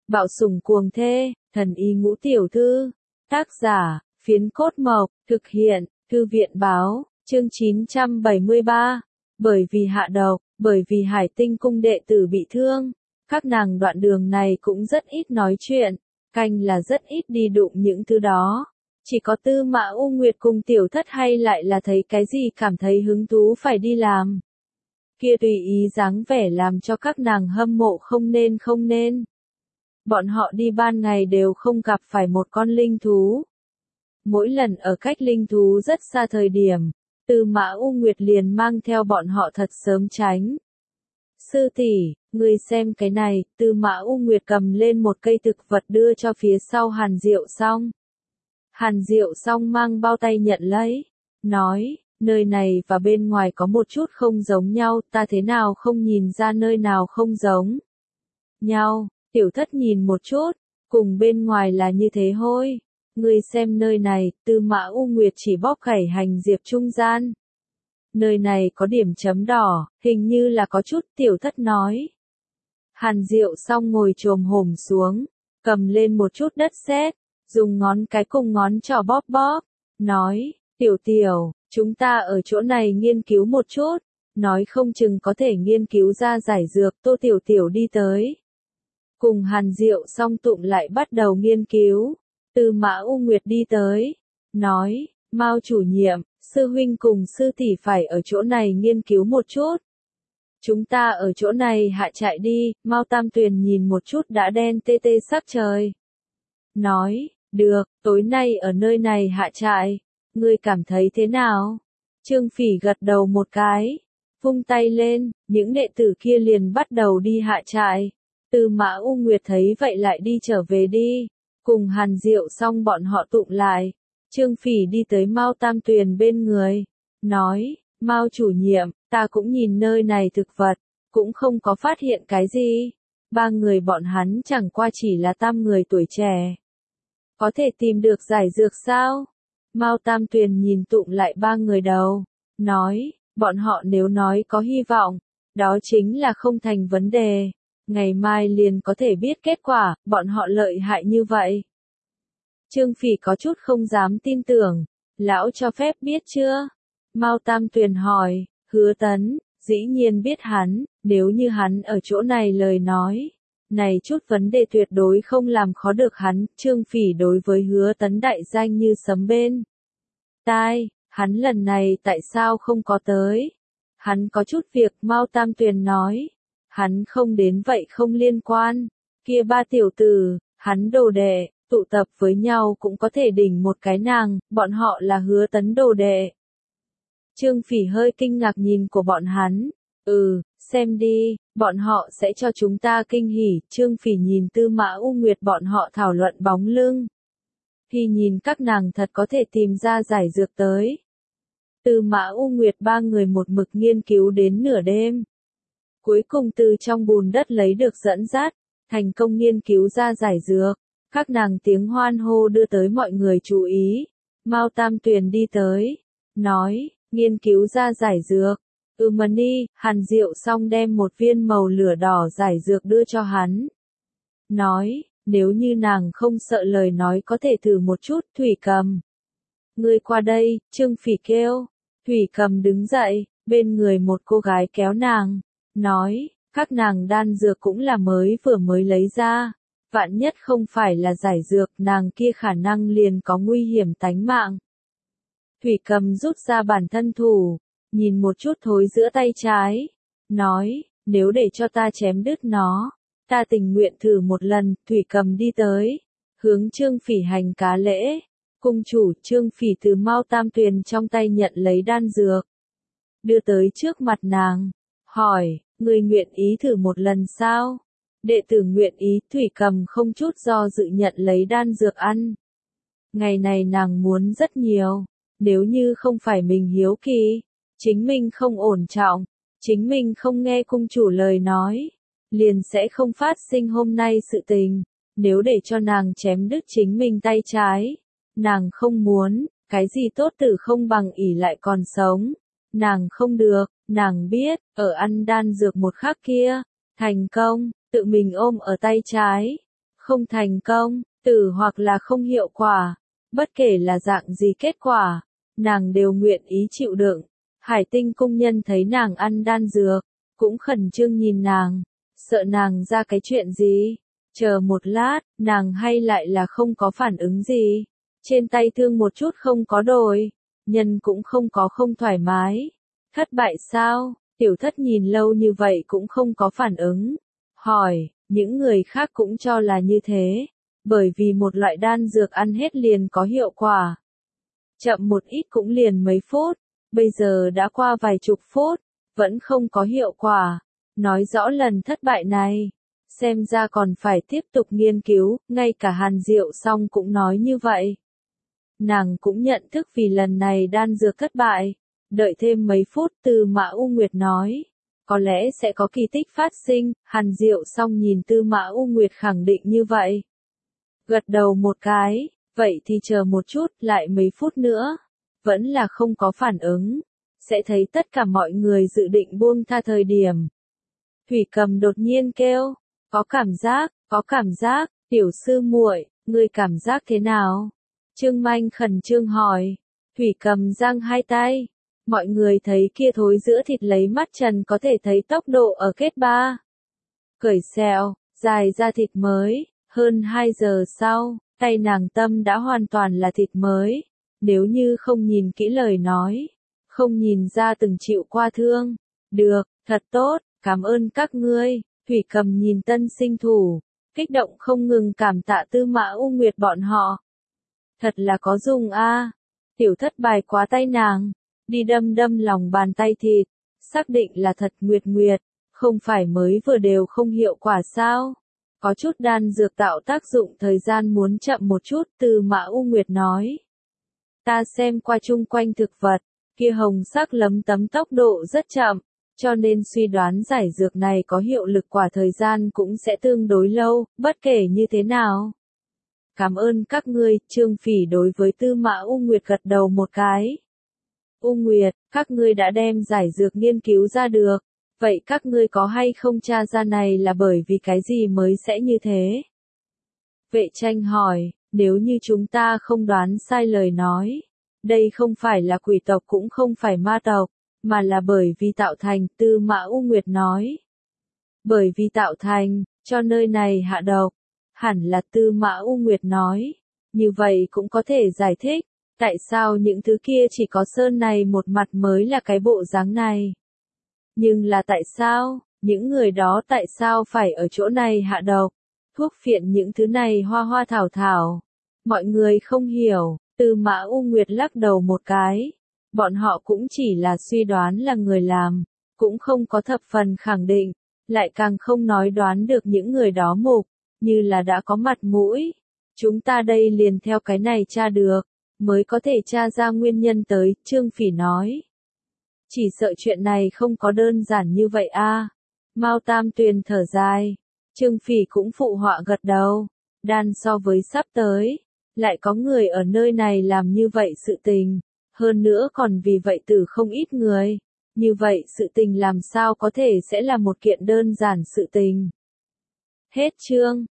Bạo sủng cuồng thê, thần y ngũ tiểu thư. Tác giả, Phiến Cốt Mộc, thực hiện, Thư viện báo, chương 973. Bởi vì hạ độc, bởi vì Hải Tinh cung đệ tử bị thương, các nàng đoạn đường này cũng rất ít nói chuyện, canh là rất ít đi đụng những thứ đó. Chỉ có Tư Mã U Nguyệt cùng tiểu thất hay lại là thấy cái gì cảm thấy hứng thú phải đi làm. Kia tùy ý dáng vẻ làm cho các nàng hâm mộ không nên. Bọn họ đi ban ngày đều không gặp phải một con linh thú. Mỗi lần ở cách linh thú rất xa thời điểm, Tư Mã U Nguyệt liền mang theo bọn họ thật sớm tránh. Sư tỷ, ngươi xem cái này, Tư Mã U Nguyệt cầm lên một cây thực vật đưa cho phía sau Hàn Diệu Song. Hàn Diệu Song mang bao tay nhận lấy, nói, nơi này và bên ngoài có một chút không giống nhau, ta thế nào không nhìn ra nơi nào không giống nhau. Tiểu thất nhìn một chút, cùng bên ngoài là như thế hôi. Ngươi xem nơi này, Tư Mã U Nguyệt chỉ bóp khẩy hành diệp trung gian. Nơi này có điểm chấm đỏ, hình như là có chút, tiểu thất nói. Hàn Diệu Song ngồi chồm hổm xuống, cầm lên một chút đất sét, dùng ngón cái cùng ngón trỏ bóp, nói, tiểu, chúng ta ở chỗ này nghiên cứu một chút, nói không chừng có thể nghiên cứu ra giải dược. Tô Tiểu đi tới. Cùng Hàn Diệu Song tụng lại bắt đầu nghiên cứu. Tư Mã U Nguyệt đi tới, nói, Mao chủ nhiệm, sư huynh cùng sư tỷ phải ở chỗ này nghiên cứu một chút. Chúng ta ở chỗ này hạ trại đi. Mao Tam Tuyền nhìn một chút đã đen tê tê sắc trời. Nói, được, tối nay ở nơi này hạ trại. Ngươi cảm thấy thế nào? Trương Phỉ gật đầu một cái, vung tay lên, những đệ tử kia liền bắt đầu đi hạ trại. Tư Mã U Nguyệt thấy vậy lại đi trở về đi. Cùng Hàn Diệu Song bọn họ tụng lại. Trương Phỉ đi tới Mao Tam Tuyền bên người, nói, Mao chủ nhiệm, ta cũng nhìn nơi này thực vật, cũng không có phát hiện cái gì. Ba người bọn hắn chẳng qua chỉ là tam người tuổi trẻ. Có thể tìm được giải dược sao? Mao Tam Tuyền nhìn tụng lại ba người đầu, nói, bọn họ nếu nói có hy vọng, đó chính là không thành vấn đề. Ngày mai liền có thể biết kết quả, bọn họ lợi hại như vậy. Trương Phỉ có chút không dám tin tưởng, lão cho phép biết chưa? Mao Tam Tuyền hỏi, Hứa Tấn, dĩ nhiên biết hắn, nếu như hắn ở chỗ này lời nói. Này chút vấn đề tuyệt đối không làm khó được hắn. Trương Phỉ đối với Hứa Tấn đại danh như sấm bên tai, hắn lần này tại sao không có tới? Hắn có chút việc. Mao Tam Tuyền nói, hắn không đến vậy không liên quan, kia ba tiểu tử, hắn đồ đệ, tụ tập với nhau cũng có thể đỉnh một cái nàng, bọn họ là Hứa Tấn đồ đệ. Trương Phỉ hơi kinh ngạc nhìn của bọn hắn, xem đi, bọn họ sẽ cho chúng ta kinh hỉ. Trương Phỉ nhìn Tư Mã U Nguyệt bọn họ thảo luận bóng lưng. Thì nhìn các nàng thật có thể tìm ra giải dược tới. Tư Mã U Nguyệt ba người một mực nghiên cứu đến nửa đêm. Cuối cùng từ trong bùn đất lấy được dẫn dắt, thành công nghiên cứu ra giải dược. Các nàng tiếng hoan hô đưa tới mọi người chú ý. Mao Tam Tuyền đi tới, nói, nghiên cứu ra giải dược. Mani, Hàn Diệu Song đem một viên màu lửa đỏ giải dược đưa cho hắn. Nói, nếu như nàng không sợ lời nói có thể thử một chút. Thủy Cầm, ngươi qua đây. Trương Phỉ kêu. Thủy Cầm đứng dậy, bên người một cô gái kéo nàng, nói, các nàng đan dược cũng là vừa mới lấy ra. Vạn nhất không phải là giải dược, nàng kia khả năng liền có nguy hiểm tánh mạng. Thủy Cầm rút ra bản thân thủ, nhìn một chút thối giữa tay trái, nói, nếu để cho ta chém đứt nó, ta tình nguyện thử một lần. Thủy Cầm đi tới, hướng Trương Phỉ hành cá lễ. Cung chủ. Trương Phỉ từ Mao Tam Tuyền trong tay nhận lấy đan dược, đưa tới trước mặt nàng, hỏi, người nguyện ý thử một lần sao? Đệ tử nguyện ý. Thủy Cầm không chút do dự nhận lấy đan dược ăn. Ngày này nàng muốn rất nhiều, nếu như không phải mình hiếu kỳ, chính mình không ổn trọng, chính mình không nghe cung chủ lời nói, liền sẽ không phát sinh hôm nay sự tình. Nếu để cho nàng chém đứt chính mình tay trái, nàng không muốn, cái gì tốt tử không bằng ỷ lại còn sống. Nàng không được, nàng biết, ở ăn đan dược một khắc kia, thành công, tự mình ôm ở tay trái, không thành công, tử hoặc là không hiệu quả. Bất kể là dạng gì kết quả, nàng đều nguyện ý chịu đựng. Hải Tinh cung nhân thấy nàng ăn đan dược, cũng khẩn trương nhìn nàng, sợ nàng ra cái chuyện gì. Chờ một lát, nàng hay lại là không có phản ứng gì. Trên tay thương một chút không có đổi, nhân cũng không có không thoải mái. Thất bại sao? Tiểu thất nhìn lâu như vậy cũng không có phản ứng. Hỏi, những người khác cũng cho là như thế. Bởi vì một loại đan dược ăn hết liền có hiệu quả. Chậm một ít cũng liền mấy phút, bây giờ đã qua vài chục phút, vẫn không có hiệu quả. Nói rõ lần thất bại này, xem ra còn phải tiếp tục nghiên cứu, ngay cả Hàn Diệu Song cũng nói như vậy. Nàng cũng nhận thức vì lần này đan dược thất bại, đợi thêm mấy phút Tư Mã U Nguyệt nói. Có lẽ sẽ có kỳ tích phát sinh, Hàn Diệu Song nhìn Tư Mã U Nguyệt khẳng định như vậy. Gật đầu một cái, vậy thì chờ một chút, lại mấy phút nữa. Vẫn là không có phản ứng. Sẽ thấy tất cả mọi người dự định buông tha thời điểm. Thủy Cầm đột nhiên kêu, có cảm giác, tiểu sư muội, ngươi cảm giác thế nào? Trương Manh khẩn trương hỏi. Thủy Cầm giang hai tay. Mọi người thấy kia thối giữa thịt lấy mắt trần có thể thấy tốc độ ở kết ba. Cởi xẹo, dài ra thịt mới, hơn 2 giờ sau, tay nàng tâm đã hoàn toàn là thịt mới. Nếu như không nhìn kỹ lời nói, không nhìn ra từng chịu qua thương. Được, thật tốt, cảm ơn các ngươi. Thủy Cầm nhìn tân sinh thủ, kích động không ngừng cảm tạ Tư Mã U Nguyệt bọn họ. Thật là có dùng a. Tiểu thất bài quá tay nàng, đi đâm lòng bàn tay thịt, xác định là thật. Nguyệt, không phải mới vừa đều không hiệu quả sao? Có chút đan dược tạo tác dụng thời gian muốn chậm một chút, Tư Mã U Nguyệt nói. Ta xem qua chung quanh thực vật, kia hồng sắc lấm tấm tốc độ rất chậm, cho nên suy đoán giải dược này có hiệu lực quả thời gian cũng sẽ tương đối lâu, bất kể như thế nào. Cảm ơn các ngươi, Trương Phỉ đối với Tư Mã U Nguyệt gật đầu một cái. U Nguyệt, các ngươi đã đem giải dược nghiên cứu ra được, vậy các ngươi có hay không tra ra này là bởi vì cái gì mới sẽ như thế? Vệ Tranh hỏi, nếu như chúng ta không đoán sai lời nói, đây không phải là quỷ tộc cũng không phải ma tộc, mà là bởi vì tạo thành, Tư Mã U Nguyệt nói. Bởi vì tạo thành, cho nơi này hạ độc, hẳn là Tư Mã U Nguyệt nói. Như vậy cũng có thể giải thích, tại sao những thứ kia chỉ có sơn này một mặt mới là cái bộ dáng này. Nhưng là tại sao, những người đó tại sao phải ở chỗ này hạ độc, thuốc phiện những thứ này hoa thảo. Mọi người không hiểu, Tư Mã U Nguyệt lắc đầu một cái. Bọn họ cũng chỉ là suy đoán là người làm, cũng không có thập phần khẳng định, lại càng không nói đoán được những người đó mục, như là đã có mặt mũi. Chúng ta đây liền theo cái này tra được, mới có thể tra ra nguyên nhân tới, Trương Phỉ nói. Chỉ sợ chuyện này không có đơn giản như vậy a. Mao Tam Tuyền thở dài, Trương Phỉ cũng phụ họa gật đầu, đan so với sắp tới, lại có người ở nơi này làm như vậy sự tình, hơn nữa còn vì vậy tử không ít người, như vậy sự tình làm sao có thể sẽ là một kiện đơn giản sự tình. Hết chương.